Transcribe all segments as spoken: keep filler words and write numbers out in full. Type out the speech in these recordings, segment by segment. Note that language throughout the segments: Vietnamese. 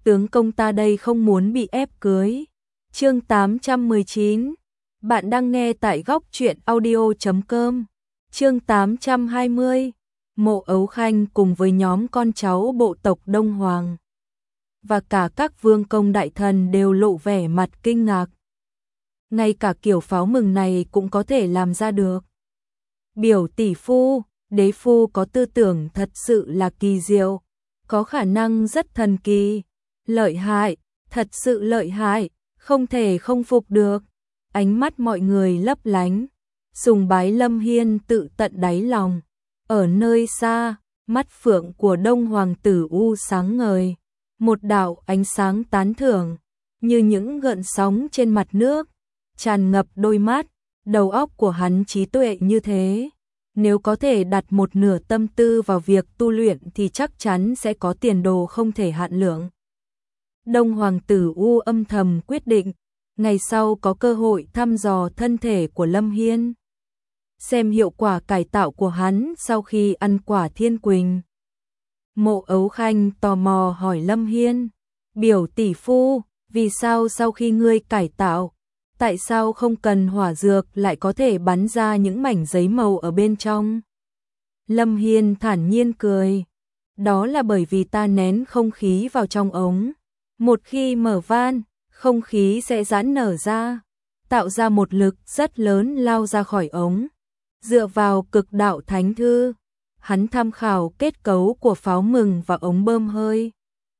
tướng công ta đây không muốn bị ép cưới. Chương tám trăm mười chín. Bạn đang nghe tại góc truyện audio chấm com. Chương tám trăm hai mươi. Mộ Ấu Khanh cùng với nhóm con cháu bộ tộc Đông Hoàng và cả các vương công đại thần đều lộ vẻ mặt kinh ngạc. Ngay cả kiểu pháo mừng này cũng có thể làm ra được. Biểu tỷ phu, đế phu có tư tưởng thật sự là kỳ diệu, có khả năng rất thần kỳ, lợi hại, thật sự lợi hại, không thể không phục được. Ánh mắt mọi người lấp lánh, sùng bái Lâm Hiên tự tận đáy lòng. Ở nơi xa, mắt phượng của Đông Hoàng tử u sáng ngời, một đạo ánh sáng tán thưởng, như những gợn sóng trên mặt nước, tràn ngập đôi mắt. Đầu óc của hắn trí tuệ như thế, nếu có thể đặt một nửa tâm tư vào việc tu luyện thì chắc chắn sẽ có tiền đồ không thể hạn lượng. Đông Hoàng tử u âm thầm quyết định, ngày sau có cơ hội thăm dò thân thể của Lâm Hiên, xem hiệu quả cải tạo của hắn sau khi ăn quả thiên quỳnh. Mộ Ấu Khanh tò mò hỏi Lâm Hiên, biểu tỷ phu, vì sao sau khi ngươi cải tạo, tại sao không cần hỏa dược lại có thể bắn ra những mảnh giấy màu ở bên trong? Lâm Hiên thản nhiên cười, đó là bởi vì ta nén không khí vào trong ống. Một khi mở van, không khí sẽ giãn nở ra, tạo ra một lực rất lớn lao ra khỏi ống. Dựa vào cực đạo thánh thư, hắn tham khảo kết cấu của pháo mừng và ống bơm hơi,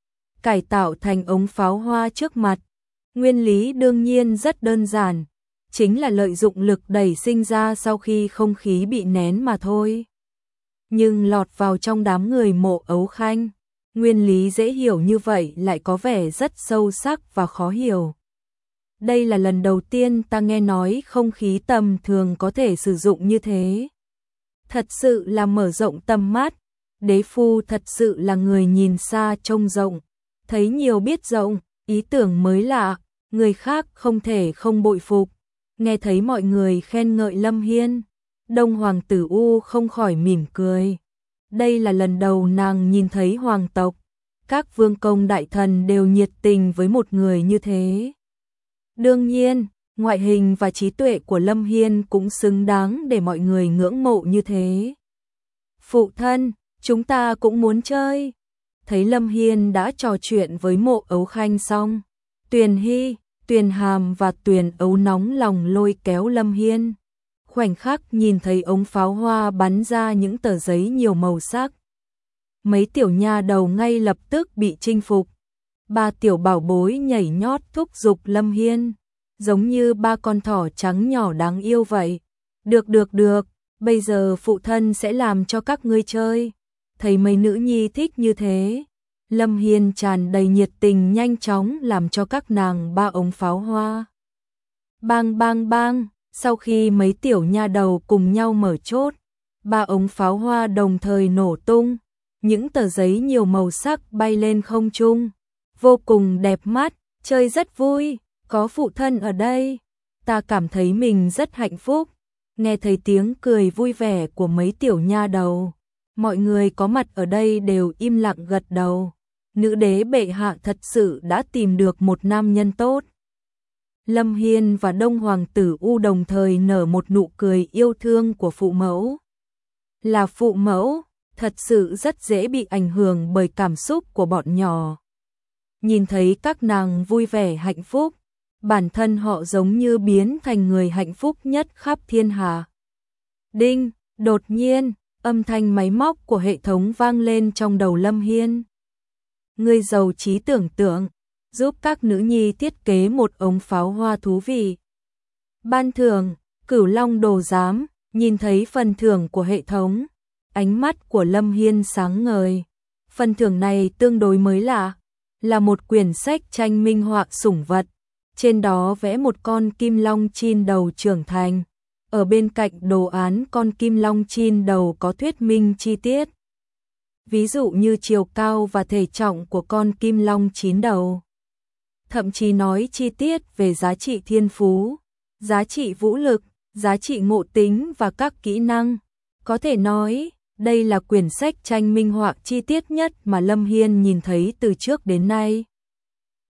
cải tạo thành ống pháo hoa trước mặt. Nguyên lý đương nhiên rất đơn giản, chính là lợi dụng lực đẩy sinh ra sau khi không khí bị nén mà thôi. Nhưng lọt vào trong đám người Mộ Ấu Khanh, nguyên lý dễ hiểu như vậy lại có vẻ rất sâu sắc và khó hiểu. Đây là lần đầu tiên ta nghe nói không khí tầm thường có thể sử dụng như thế. Thật sự là mở rộng tầm mắt, đế phu thật sự là người nhìn xa trông rộng, thấy nhiều biết rộng, ý tưởng mới lạ, người khác không thể không bội phục. Nghe thấy mọi người khen ngợi Lâm Hiên, Đông Hoàng tử u không khỏi mỉm cười. Đây là lần đầu nàng nhìn thấy hoàng tộc, các vương công đại thần đều nhiệt tình với một người như thế. Đương nhiên, ngoại hình và trí tuệ của Lâm Hiên cũng xứng đáng để mọi người ngưỡng mộ như thế. Phụ thân, chúng ta cũng muốn chơi. Thấy Lâm Hiên đã trò chuyện với Mộ Ấu Khanh xong, Tuyền Hy, Tuyền Hàm và Tuyền Ấu nóng lòng lôi kéo Lâm Hiên. Khoảnh khắc nhìn thấy ống pháo hoa bắn ra những tờ giấy nhiều màu sắc, mấy tiểu nha đầu ngay lập tức bị chinh phục. Ba tiểu bảo bối nhảy nhót thúc giục Lâm Hiên, giống như ba con thỏ trắng nhỏ đáng yêu vậy. Được được được, bây giờ phụ thân sẽ làm cho các ngươi chơi. Thấy mấy nữ nhi thích như thế, Lâm Hiên tràn đầy nhiệt tình nhanh chóng làm cho các nàng ba ống pháo hoa. Bang bang bang, sau khi mấy tiểu nha đầu cùng nhau mở chốt, ba ống pháo hoa đồng thời nổ tung, những tờ giấy nhiều màu sắc bay lên không trung, vô cùng đẹp mắt, chơi rất vui, có phụ thân ở đây, ta cảm thấy mình rất hạnh phúc. Nghe thấy tiếng cười vui vẻ của mấy tiểu nha đầu, mọi người có mặt ở đây đều im lặng gật đầu. Nữ đế bệ hạ thật sự đã tìm được một nam nhân tốt. Lâm Hiên và Đông Hoàng tử u đồng thời nở một nụ cười yêu thương của phụ mẫu. Là phụ mẫu, thật sự rất dễ bị ảnh hưởng bởi cảm xúc của bọn nhỏ. Nhìn thấy các nàng vui vẻ hạnh phúc, bản thân họ giống như biến thành người hạnh phúc nhất khắp thiên hạ. Đinh, đột nhiên, âm thanh máy móc của hệ thống vang lên trong đầu Lâm Hiên. Người giàu trí tưởng tượng, giúp các nữ nhi thiết kế một ống pháo hoa thú vị. Ban thưởng, Cửu Long đồ giám. Nhìn thấy phần thưởng của hệ thống, ánh mắt của Lâm Hiên sáng ngời. Phần thưởng này tương đối mới lạ, là một quyển sách tranh minh họa sủng vật. Trên đó vẽ một con kim long chin đầu trưởng thành. Ở bên cạnh đồ án con kim long chin đầu có thuyết minh chi tiết. Ví dụ như chiều cao và thể trọng của con kim long chín đầu. Thậm chí nói chi tiết về giá trị thiên phú, giá trị vũ lực, giá trị ngộ tính và các kỹ năng. Có thể nói, đây là quyển sách tranh minh họa chi tiết nhất mà Lâm Hiên nhìn thấy từ trước đến nay.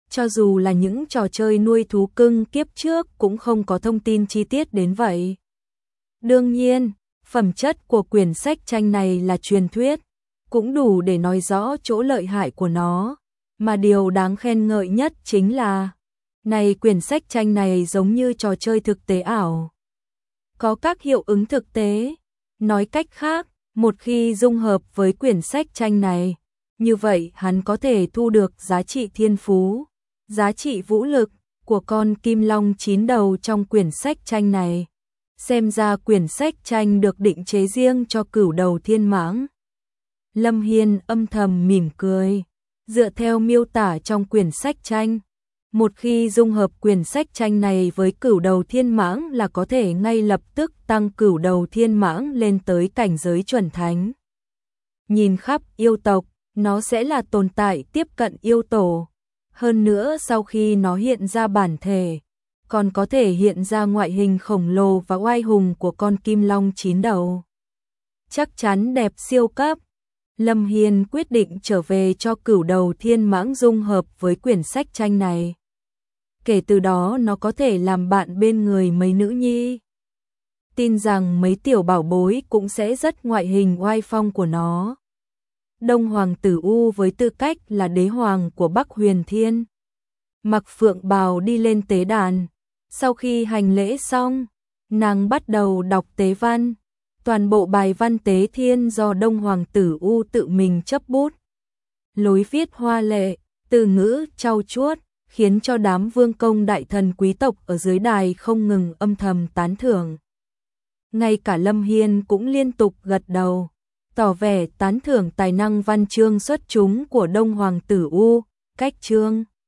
Cho dù là những trò chơi nuôi thú cưng kiếp trước cũng không có thông tin chi tiết đến vậy. Đương nhiên, phẩm chất của quyển sách tranh này là truyền thuyết, cũng đủ để nói rõ chỗ lợi hại của nó, mà điều đáng khen ngợi nhất chính là này quyển sách tranh này giống như trò chơi thực tế ảo. Có các hiệu ứng thực tế, nói cách khác, một khi dung hợp với quyển sách tranh này, như vậy hắn có thể thu được giá trị thiên phú, giá trị vũ lực của con kim long chín đầu trong quyển sách tranh này. Xem ra quyển sách tranh được định chế riêng cho cửu đầu thiên mãng. Lâm Hiên âm thầm mỉm cười, dựa theo miêu tả trong quyển sách tranh, một khi dung hợp quyển sách tranh này với cửu đầu thiên mãng là có thể ngay lập tức tăng cửu đầu thiên mãng lên tới cảnh giới chuẩn thánh. Nhìn khắp yêu tộc, nó sẽ là tồn tại tiếp cận yêu tổ. Hơn nữa sau khi nó hiện ra bản thể, còn có thể hiện ra ngoại hình khổng lồ và oai hùng của con kim long chín đầu. Chắc chắn đẹp siêu cấp. Lâm Hiên quyết định trở về cho cửu đầu thiên mãng dung hợp với quyển sách tranh này. Kể từ đó nó có thể làm bạn bên người mấy nữ nhi. Tin rằng mấy tiểu bảo bối cũng sẽ rất ngoại hình oai phong của nó. Đông Hoàng Tử U với tư cách là đế hoàng của Bắc Huyền Thiên, mặc phượng bào đi lên tế đàn. Sau khi hành lễ xong, nàng bắt đầu đọc tế văn. Toàn bộ bài văn tế thiên do Đông Hoàng Tử U tự mình chấp bút. Lối viết hoa lệ, từ ngữ trau chuốt, khiến cho đám vương công đại thần quý tộc ở dưới đài không ngừng âm thầm tán thưởng. Ngay cả Lâm Hiên cũng liên tục gật đầu, tỏ vẻ tán thưởng tài năng văn chương xuất chúng của Đông Hoàng Tử U. Cách chương